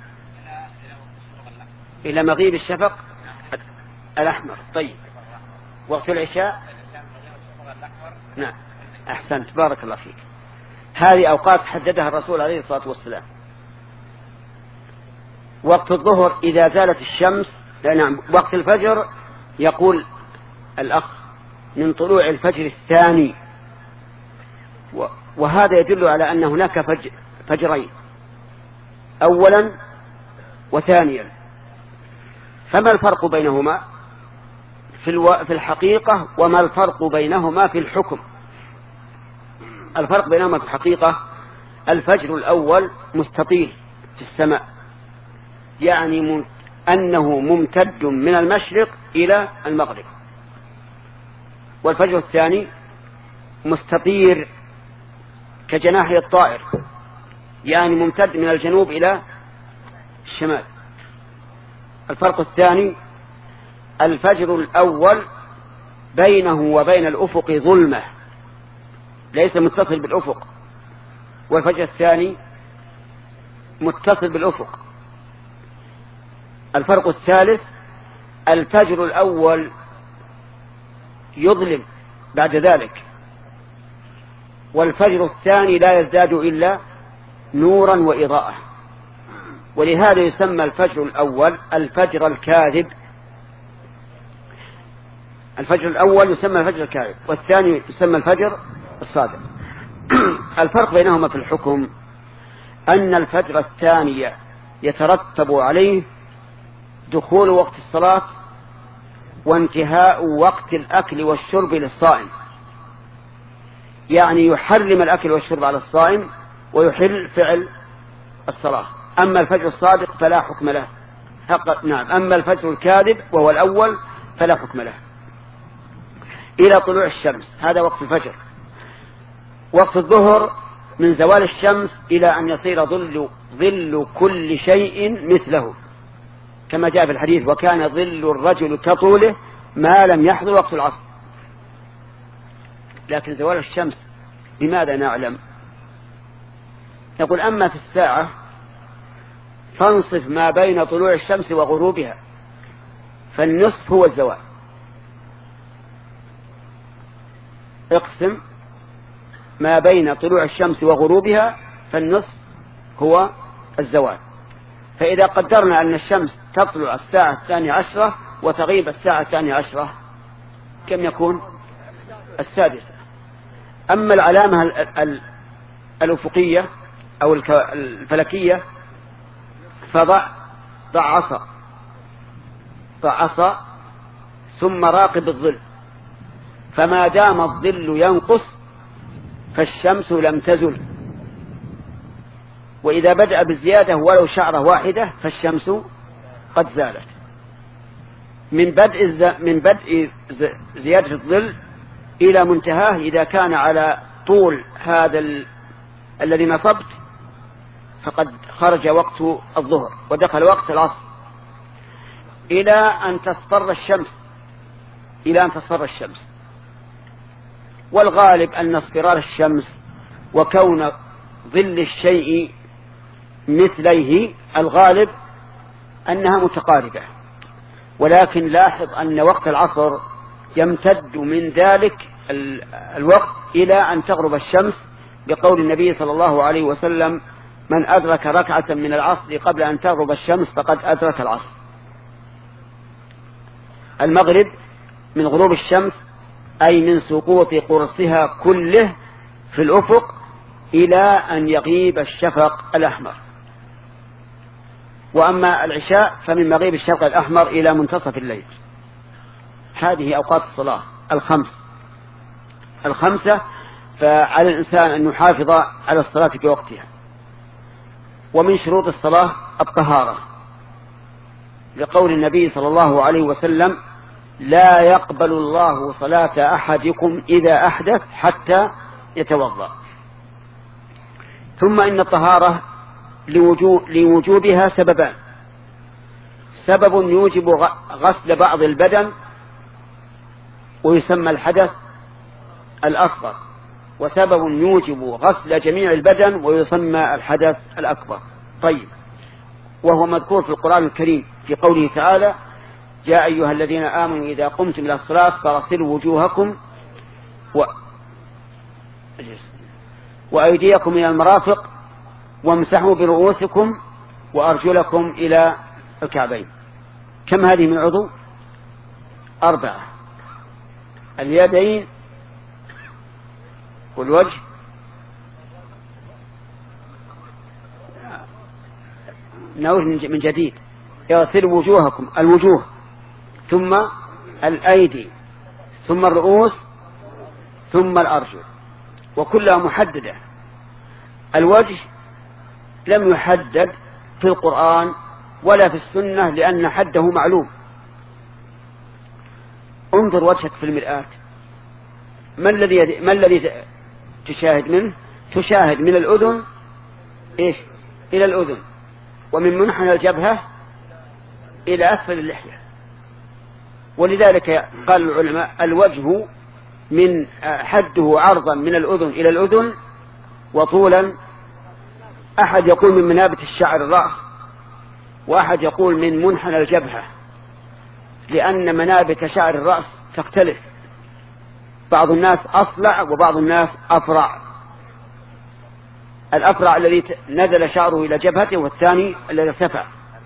إلى مغيب الشفق الأحمر. طيب. وقت العشاء. نعم. أحسنت بارك الله فيك. هذه أوقات حددها الرسول عليه الصلاة والسلام. وقت الظهر إذا زالت الشمس. نعم. وقت الفجر يقول الأخ من طلوع الفجر الثاني، وهذا يدل على أن هناك فجر فجرين، أولا وثانيا. فما الفرق بينهما في, الو... في الحقيقة، وما الفرق بينهما في الحكم؟ الفرق بينهما في الحقيقة الفجر الأول مستطيل في السماء، يعني م... أنه ممتد من المشرق إلى المغرب. والفجر الثاني مستطير كجناح الطائر، يعني ممتد من الجنوب إلى الشمال. الفرق الثاني الفجر الأول بينه وبين الأفق ظلمة، ليس متصل بالأفق، والفجر الثاني متصل بالأفق. الفرق الثالث الفجر الأول يظلم بعد ذلك، والفجر الثاني لا يزداد إلا نورا وإضاءة. ولهذا يسمى الفجر الأول الفجر الكاذب. الفجر الأول يسمى الفجر الكاذب، والثاني يسمى الفجر الصادق. الفرق بينهما في الحكم أن الفجر الثاني يترتب عليه دخول وقت الصلاة وانتهاء وقت الأكل والشرب للصائم، يعني يحرم الأكل والشرب على الصائم ويحل فعل الصلاة. أما الفجر الصادق فلا حكم له. نعم. أما الفجر الكاذب وهو الأول فلا حكم له. إلى طلوع الشمس هذا وقت الفجر. وقت الظهر من زوال الشمس إلى أن يصير ظل, ظل كل شيء مثله، كما جاء في الحديث: وكان ظل الرجل كطوله ما لم يحضر وقت العصر. لكن زوال الشمس بماذا نعلم؟ يقول: أما في الساعة فانصف ما بين طلوع الشمس وغروبها، فالنصف هو الزوال. اقسم ما بين طلوع الشمس وغروبها، فالنصف هو الزوال. فإذا قدرنا أن الشمس تطلع الساعة الثانية عشرة وتغيب الساعة الثانية عشرة، كم يكون؟ السادسة. أما العلامة الأفقية أو الفلكية فضع ضع عصا ضع عصا ثم راقب الظل، فما دام الظل ينقص فالشمس لم تزل، وإذا بدأ بالزيادة ولو شعرة واحدة فالشمس قد زالت. من بدء من بدء زيادة الظل إلى منتهاه إذا كان على طول هذا ال... الذي نصبت فقد خرج وقت الظهر ودخل وقت العصر، إلى أن تصفر الشمس إلى أن تصفر الشمس. والغالب أن اصفرار الشمس وكون ظل الشيء مثليه الغالب أنها متقاربة، ولكن لاحظ أن وقت العصر يمتد من ذلك الوقت إلى أن تغرب الشمس، بقول النبي صلى الله عليه وسلم: من أدرك ركعة من العصر قبل أن تغرب الشمس فقد أدرك العصر. المغرب من غروب الشمس أي من سقوط قرصها كله في الأفق إلى أن يغيب الشفق الأحمر. وأما العشاء فمن مغيب الشفق الأحمر إلى منتصف الليل. هذه أوقات الصلاة الخمس الخمسة فعلى الإنسان أن يحافظ على الصلاة في وقتها. ومن شروط الصلاة الطهارة، لقول النبي صلى الله عليه وسلم: لا يقبل الله صلاة أحدكم إذا أحدث حتى يتوضأ. ثم إن الطهارة لوجوبها سببان: سبب يوجب غسل بعض البدن ويسمى الحدث الأصغر، وسبب يوجب غسل جميع البدن ويسمى الحدث الأكبر. طيب، وهو مذكور في القرآن الكريم في قوله تعالى: يا أيها الذين آمنوا إذا قمتم إلى الصلاة فاغسلوا وجوهكم و... وأيديكم إلى المرافق وامسحوا برؤوسكم وأرجلكم إلى الكعبين. كم هذه من عضو؟ أربعة: اليدين والوجه نعود من جديد. يغسلوا وجوهكم، الوجوه، ثم الأيدي، ثم الرؤوس، ثم الأرجل، وكلها محددة. الوجه لم يحدد في القرآن ولا في السنة لأن حده معلوم. انظر وجهك في المرآة، ما الذي ما الذي تشاهد منه؟ تشاهد من الأذن إيش؟ إلى الأذن، ومن منحنى الجبهة إلى أسفل اللحية. ولذلك قال العلماء: الوجه من حده عرضا من الأذن إلى الأذن، وطولا أحد يقول من منابت الشعر الرأس، وأحد يقول من منحنى الجبهة، لأن منابت شعر الرأس تختلف، بعض الناس أصلع وبعض الناس أفرع. الأفرع الذي نزل شعره إلى جبهته، والثاني الذي ارتفع.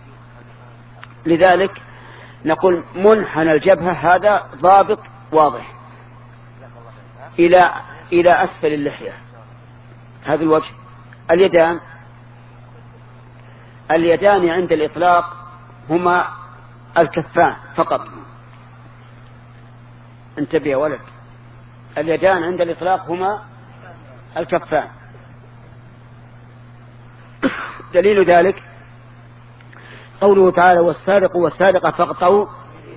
لذلك نقول منحنى الجبهة هذا ضابط واضح إلى إلى أسفل اللحية، هذا الوجه. اليدان اليدان عند الإطلاق هما الكفان فقط. انتبه يا ولد، اليدان عند الإطلاق هما الكفان. دليل ذلك قوله تعالى: والسارق والسارقة فاقطعوا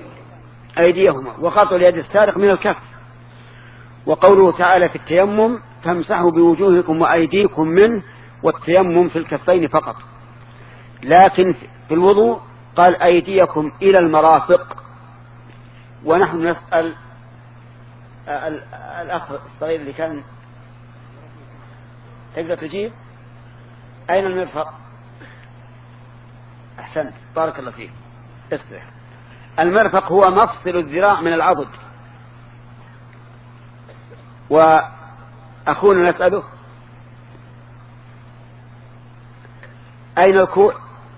أيديهما، وقطع اليد السارق من الكف. وقوله تعالى في التيمم: فامسحوا بوجوهكم وأيديكم منه، والتيمم في الكفين فقط. لكن في الوضوء قال أيديكم إلى المرافق. ونحن نسأل الأخ الصغير اللي كان تقدر تجيب أين المرفق؟ أحسنت، بارك الله فيك. اسمع، المرفق هو مفصل الذراع من العضد. وأخونا نسأله أين الكوع؟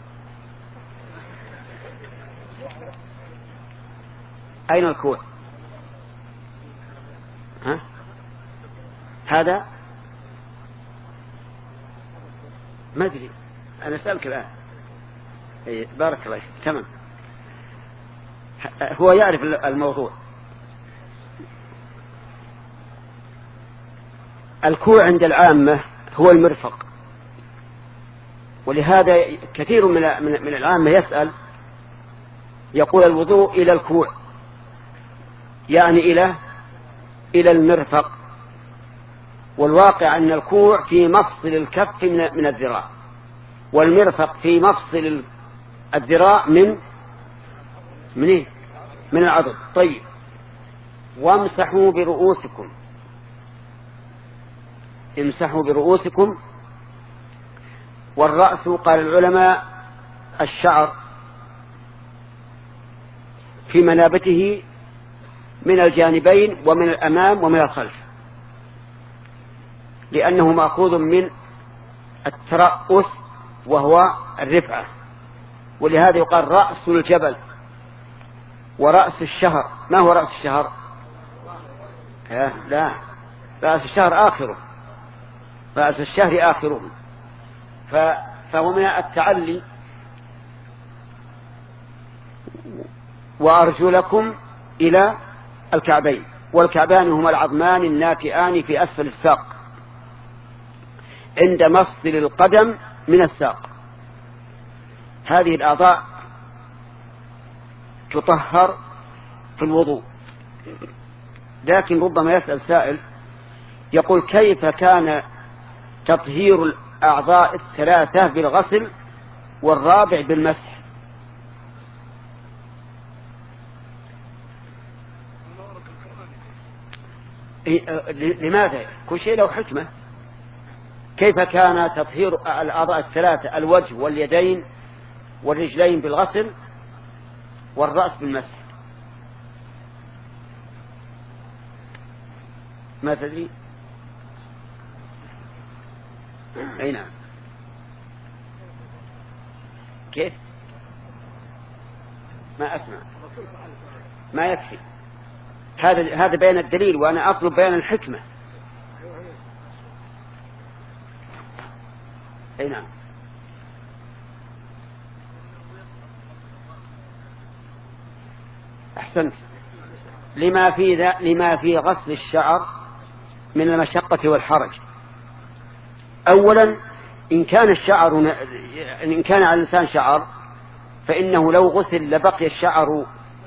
أين الكوع؟ ها؟ هذا ما أدري، أنا أسألك الآن. إيه بارك الله فيك، تمام. هو يعرف الموضوع. الكوع عند العامة هو المرفق، ولهذا كثير من من العامة يسأل يقول الوضوء إلى الكوع، يعني إلى إلى المرفق. والواقع أن الكوع في مفصل الكف من الذراع، والمرفق في مفصل الذراع من من إيه؟ من العضد. طيب، وامسحوا برؤوسكم. امسحوا برؤوسكم. والرأس قال العلماء الشعر في منابته من الجانبين ومن الأمام ومن الخلف، لأنه مأخوذ من الترأس وهو الرفعة، ولهذا يقال رأس الجبل ورأس الشهر. ما هو رأس الشهر؟ لا، رأس الشهر آخره، رأس الشهر آخره. فهو من التعلي. وأرجلكم إلى الكعبين، والكعبان هما العظمان الناتئان في أسفل الساق عند مفصل القدم من الساق. هذه الأعضاء تطهر في الوضوء. لكن ربما يسأل سائل يقول كيف كان تطهير الأعضاء الثلاثة بالغسل والرابع بالمسح؟ لماذا؟ كل شيء له حكمة. كيف كان تطهير الأعضاء الثلاثة الوجه واليدين والرجلين بالغسل والرأس بالمسح؟ ما تدري؟ أي نعم. كيف؟ ما أسمع، ما يكفي. هذا هذا بيان الدليل، وأنا أطلب بيان الحكمة. أي نعم. أحسنت. لما في ذا لما في غسل الشعر من المشقة والحرج. أولا، إن كان الشعر إن كان على الإنسان شعر فإنه لو غسل لبقي الشعر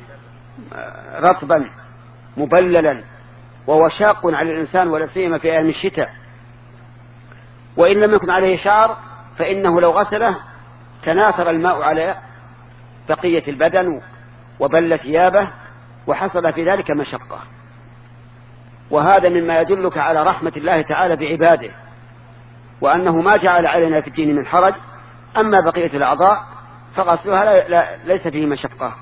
رطبا مبللا، وهو شاق على الإنسان ولا سيما في أيام الشتاء. وإن لم يكن عليه شعر فإنه لو غسله تناثر الماء على بقية البدن وبل ثيابه، وحصل في ذلك مشقة. وهذا مما يدلك على رحمة الله تعالى بعباده، وأنه ما جعل علينا في الدين من حرج. أما بقية الأعضاء فغسلها لا لا ليس فيه مشقة.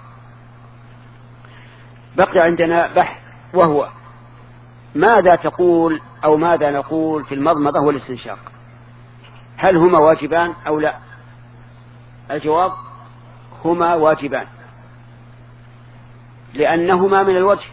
بقي عندنا بحث، وهو ماذا تقول أو ماذا نقول في المضمضة والاستنشاق؟ هل هما واجبان أو لا؟ الجواب هما واجبان، لأنهما من الوجه.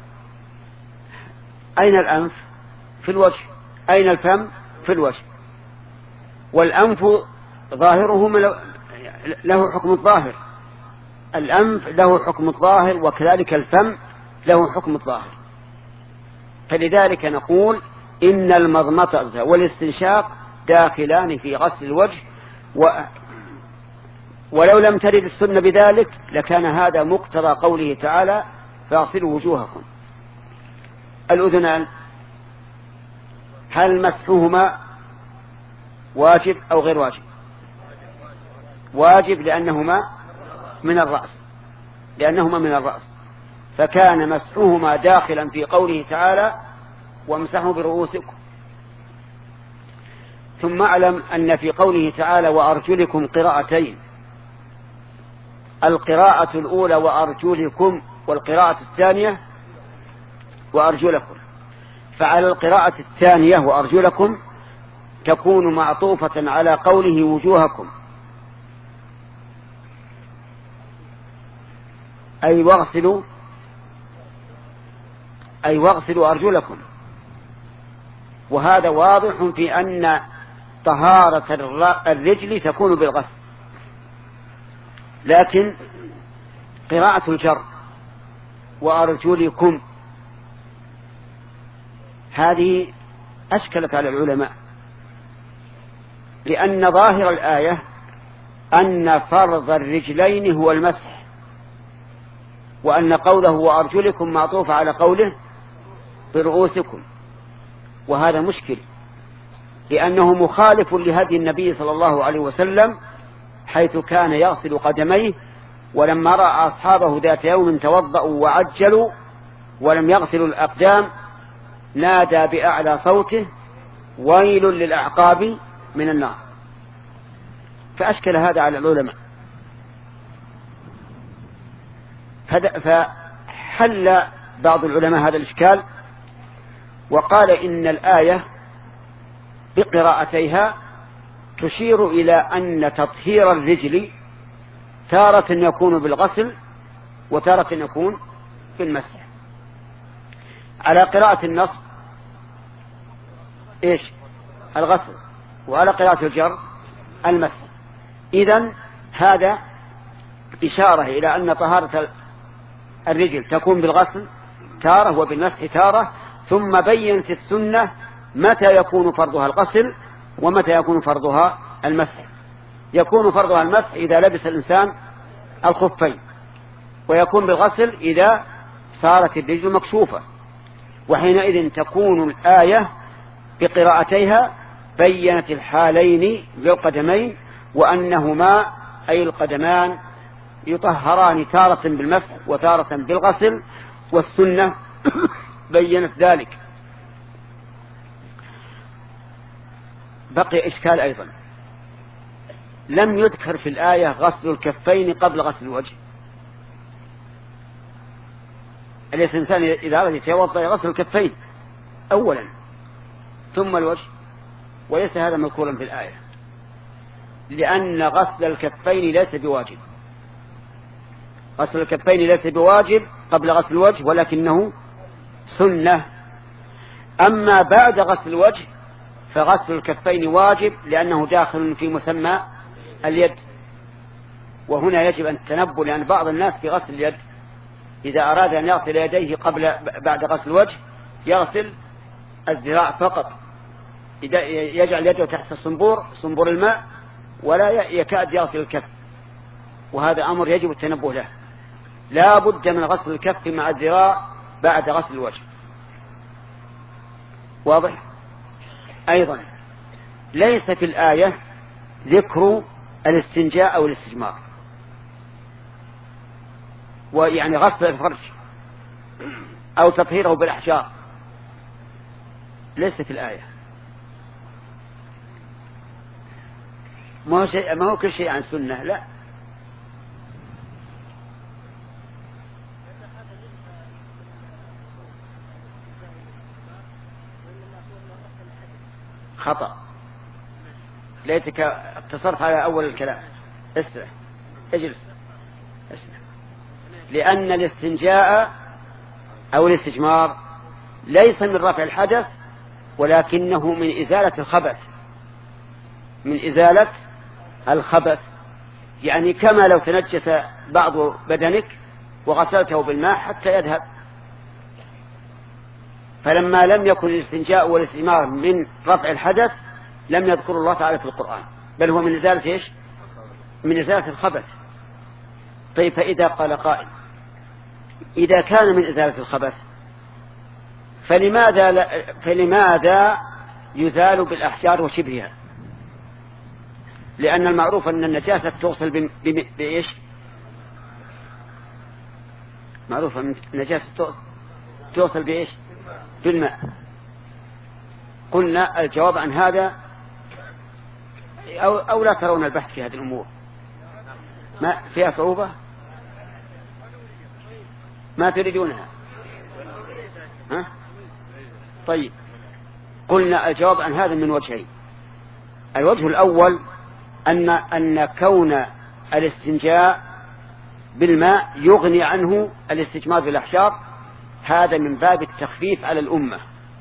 أين الأنف؟ في الوجه. أين الفم؟ في الوجه. والأنف ظاهره له حكم الظاهر، الأنف له حكم الظاهر، وكذلك الفم له حكم الظاهر. فلذلك نقول إن المضمضة والاستنشاق داخلان في غسل الوجه، و ولو لم ترد السنة بذلك لكان هذا مقتضى قوله تعالى فاغسلوا وجوهكم. الأذنان هل مسحهما واجب أو غير واجب؟ واجب لأنهما من الرأس لأنهما من الرأس فكان مسحهما داخلا في قوله تعالى وامسحوا برؤوسكم. ثم اعلم أن في قوله تعالى وأرجلكم قراءتين، القراءة الأولى وأرجلكم والقراءة الثانية وأرجلكم، فعلى القراءة الثانية وأرجلكم تكون معطوفة على قوله وجوهكم، أي واغسلوا أي واغسلوا أرجلكم. وهذا واضح في أن طهارة الرجل تكون بالغسل، لكن قراءة الجر وأرجلكم هذه أشكلت على العلماء، لأن ظاهر الآية أن فرض الرجلين هو المسح، وأن قوله وأرجلكم معطوف على قوله برؤوسكم، وهذا مشكل لأنه مخالف لهدي النبي صلى الله عليه وسلم حيث كان يغسل قدميه، ولما رأى أصحابه ذات يوم توضأوا وعجلوا ولم يغسلوا الأقدام نادى بأعلى صوته ويل للأعقاب من النار. فأشكل هذا على العلماء، فحل بعض العلماء هذا الإشكال وقال إن الآية بقراءتيها تشير إلى أن تطهير الرجل تارة يكون بالغسل وتارة يكون بالمسح. على قراءة النص إيش؟ الغسل، وعلى قراءة الجر المسح. إذن هذا إشارة إلى أن طهارة الرجل تكون بالغسل تارة وبالمسح تارة، ثم بينت السنة متى يكون فرضها الغسل ومتى يكون فرضها المسح. يكون فرضها المسح إذا لبس الإنسان الخفين، ويكون بالغسل إذا صارت الرجل مكشوفة، وحينئذ تكون الآية بقراءتيها بينت الحالين للقدمين، وأنهما أي القدمان يطهران تارة بالمسح وتارة بالغسل، والسنة بينت ذلك. بقي إشكال أيضا، لم يذكر في الآية غسل الكفين قبل غسل الوجه. الإنسان إذا أراد يتوضأ يغسل الكفين أولا ثم الوجه، وليس هذا مذكورا في الآية، لأن غسل الكفين ليس بواجب. غسل الكفين ليس بواجب قبل غسل الوجه، ولكنه سنة. أما بعد غسل الوجه فغسل الكفين واجب، لأنه داخل في مسمى اليد. وهنا يجب أن تنبه، لأن بعض الناس في غسل اليد إذا أراد أن يغسل يديه قبل بعد غسل الوجه يغسل الذراع فقط، يجعل يده تحت الصنبور صنبور الماء ولا يكاد يغسل الكف، وهذا أمر يجب التنبه له. لا بد من غسل الكف مع الذراع بعد غسل الوجه. واضح؟ أيضا ليس في الآية ذكر الاستنجاء أو الاستجمار، ويعني غسل الفرج أو تطهيره بالأحجار، ليس في الآية. ما هو, شيء ما هو كل شيء عن سنة، لا. خطأ، ليتك اقتصرت على أول الكلام. اسرع، اجلس اسرع. لأن الاستنجاء أو الاستجمار ليس من رفع الحدث، ولكنه من إزالة الخبث، من إزالة الخبث. يعني كما لو تنجس بعض بدنك وغسلته بالماء حتى يذهب. فلما لم يكن الاستنجاء والاستجمار من رفع الحدث لم يذكر الله تعالى في القرآن، بل هو من إزالة إيش؟ من إزالة الخبث. طيب، فإذا قال قائل إذا كان من إزالة الخبث فلماذا, لا فلماذا يزال بالأحجار وشبهها، لأن المعروف أن النجاسة تغسل بإيش؟ معروف أن النجاسة تغسل بإيش؟ بالماء. قلنا الجواب عن هذا أو, أو لا ترون البحث في هذه الأمور ما فيها صعوبة، ما تريدونها؟ ها؟ طيب، قلنا الجواب عن هذا من وجهين. الوجه الأول أن, أن كون الاستنجاء بالماء يغني عنه الاستجمار بالأحجار، هذا من باب التخفيف على الأمة،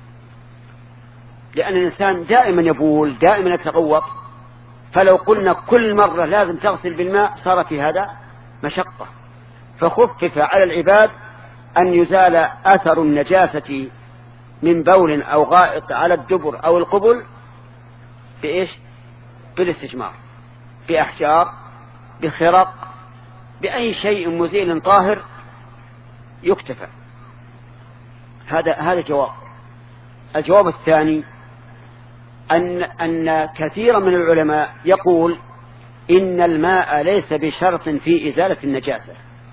لأن الإنسان دائما يبول دائما يتغوط، فلو قلنا كل مرة لازم تغسل بالماء صار في هذا مشقة، فخفف على العباد أن يزال أثر النجاسة من بول أو غائط على الدبر أو القبل بإيش؟ بالاستجمار، بأحجار، بخرق، بأي شيء مزيل طاهر يكتفى. هذا هذا جواب. الجواب الثاني أن أن كثيرا من العلماء يقول إن الماء ليس بشرط في إزالة النجاسة،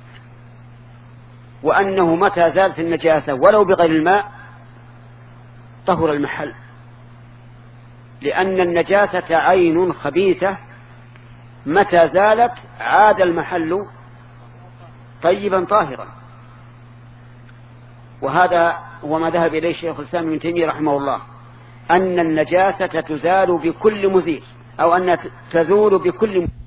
وأنه متى زالت النجاسة ولو بغير الماء طهر المحل، لأن النجاسة عين خبيثة متى زالت عاد المحل طيبا طاهرا. وهذا هو ما ذهب إليه شيخ الإسلام ابن تيمية رحمه الله، أن النجاسة تزال بكل مزيل، أو أن تزول بكل مزيل.